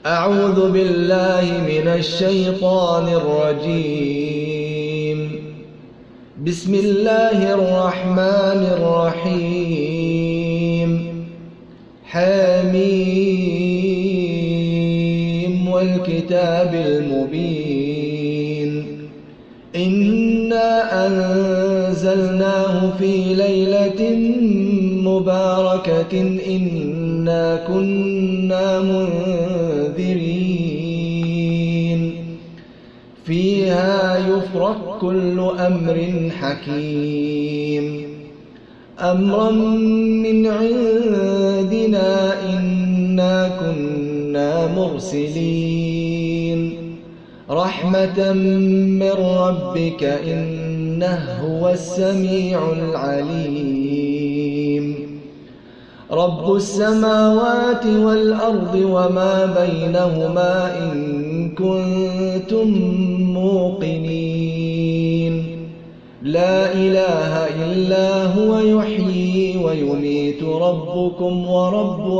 أعوذ بالله من الشيطان الرجيم. بسم الله الرحمن الرحيم. حميم والكتاب المبين. إنا أنزلناه في ليلة مباركة إنا كنا منذرين فيها يفرق كل أمر حكيم أمرا من عندنا إنا كنا مرسلين رحمة من ربك إنه هو السميع العليم. رب السماوات والأرض وما بينهما إن كنتم موقنين لا إله إلا هو يحيي ويميت ربكم ورب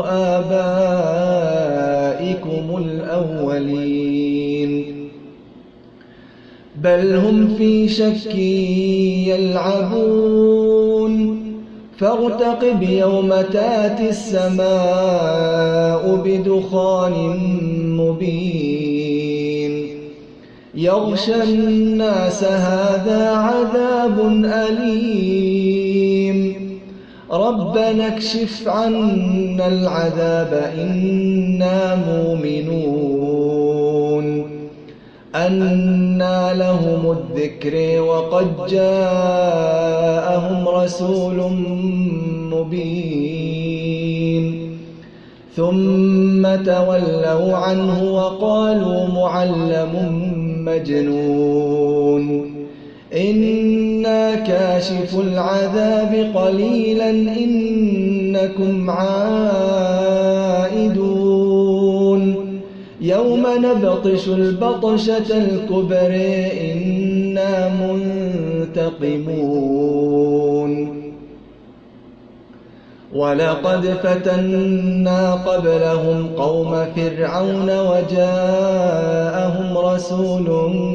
آبائكم الأولين بل هم في شك يلعبون فارتقب يوم تأتي السماء بدخان مبين يغشى الناس هذا عذاب أليم ربنا اكشف عنا العذاب إنا مؤمنون أنى لهم الذكر وقد جاءهم رسول مبين ثم تولوا عنه وقالوا معلم مجنون إنا كاشف العذاب قليلا إنكم عائدون يوم نبطش البطشة الكبرى إنا منتقمون ولقد فتنا قبلهم قوم فرعون وجاءهم رسول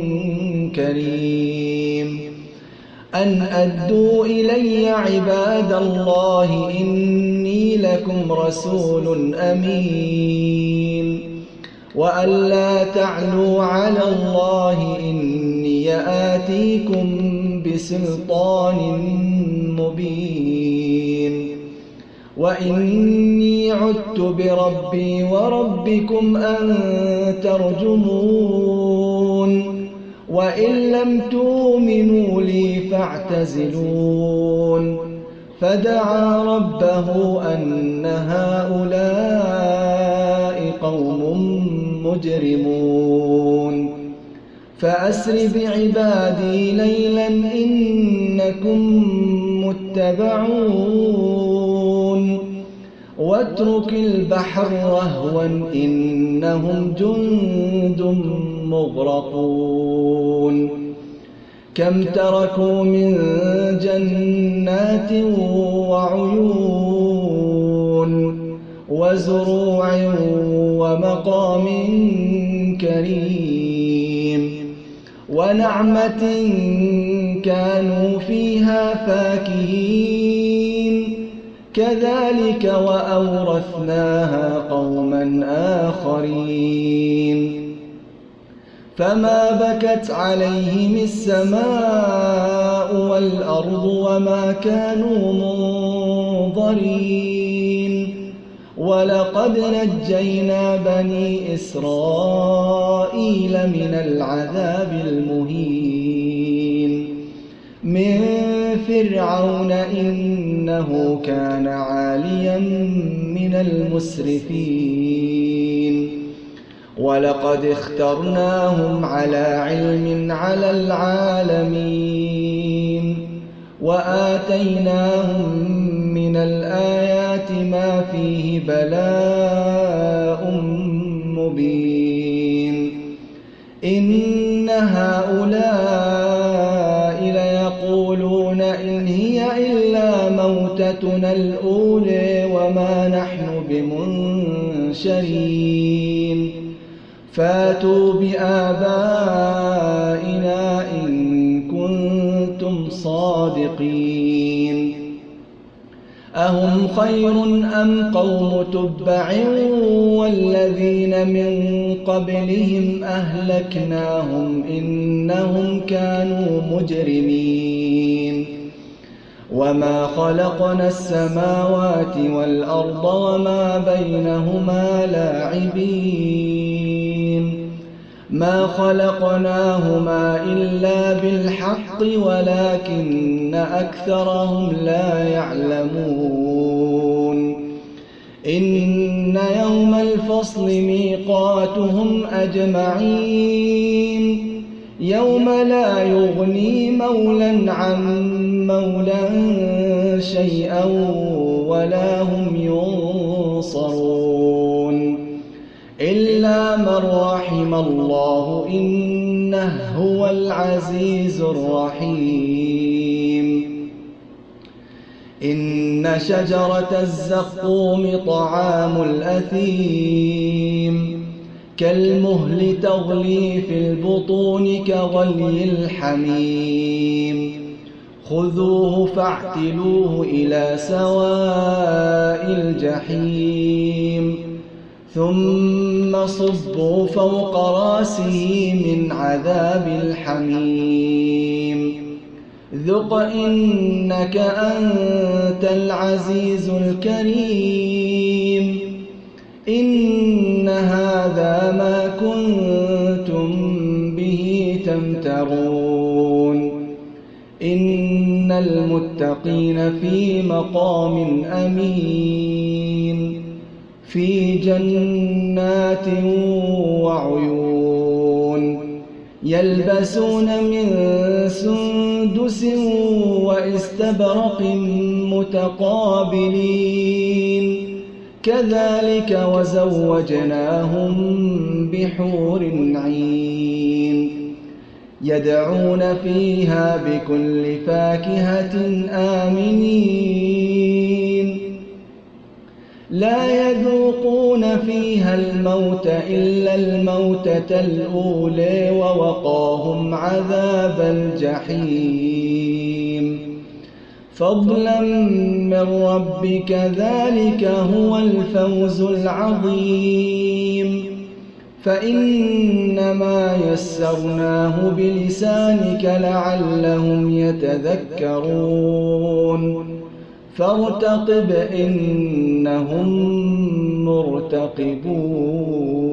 كريم أن أدوا إلي عباد الله إني لكم رسول أمين وأن لا تعلوا على الله إني آتيكم بسلطان مبين وإني عدت بربي وربكم أن ترجمون وإن لم تؤمنوا لي فاعتزلون فدعا ربه أن هؤلاء قوم مجرمون فأسر بعبادي ليلا إنكم متبعون واترك البحر رهوا إنهم جند مغرقون كم تركوا من جنات وعيون وزروع ومقام كريم ونعمة كانوا فيها فاكهين كذلك وأورثناها قوما آخرين فما بكت عليهم السماء والأرض وما كانوا منظرين ولقد نجينا بني إسرائيل من العذاب المهين من فرعون إنه كان عاليا من المسرفين ولقد اخترناهم على علم على العالمين وآتيناهم من الآيات ما فيه بلاء مبين إن هؤلاء ليقولون إن هي إلا موتتنا الأولى وما نحن بمنشرين فاتوا بآبائنا إن كنتم صادقين أهم خير أم قوم تبع والذين من قبلهم أهلكناهم إنهم كانوا مجرمين وما خلقنا السماوات والأرض وما بينهما لاعبين ما خلقناهما إلا بالحق ولكن أكثرهم لا يعلمون إن يوم الفصل ميقاتهم أجمعين يوم لا يغني مولى عن مولى شيئا ولا هم ينصرون إلا من رحم الله إنه هو العزيز الرحيم إن شجرة الزقوم طعام الأثيم كالمهل تغلي في البطون كغلي الحميم خذوه فاعتلوه إلى سواء الجحيم ثم صبوا فوق راسه من عذاب الحميم ذق إنك أنت العزيز الكريم إن هذا ما كنتم به تمترون إن المتقين في مقام أمين في جنات وعيون يلبسون من سندس واستبرق متقابلين كذلك وزوجناهم بحور عين يدعون فيها بكل فاكهة آمنين لا يذوقون فيها الموت إلا الموتة الأولى ووقاهم عذاب الجحيم فضلا من ربك ذلك هو الفوز العظيم فإنما يسرناه بلسانك لعلهم يتذكرون فارتقب إنهم مرتقبون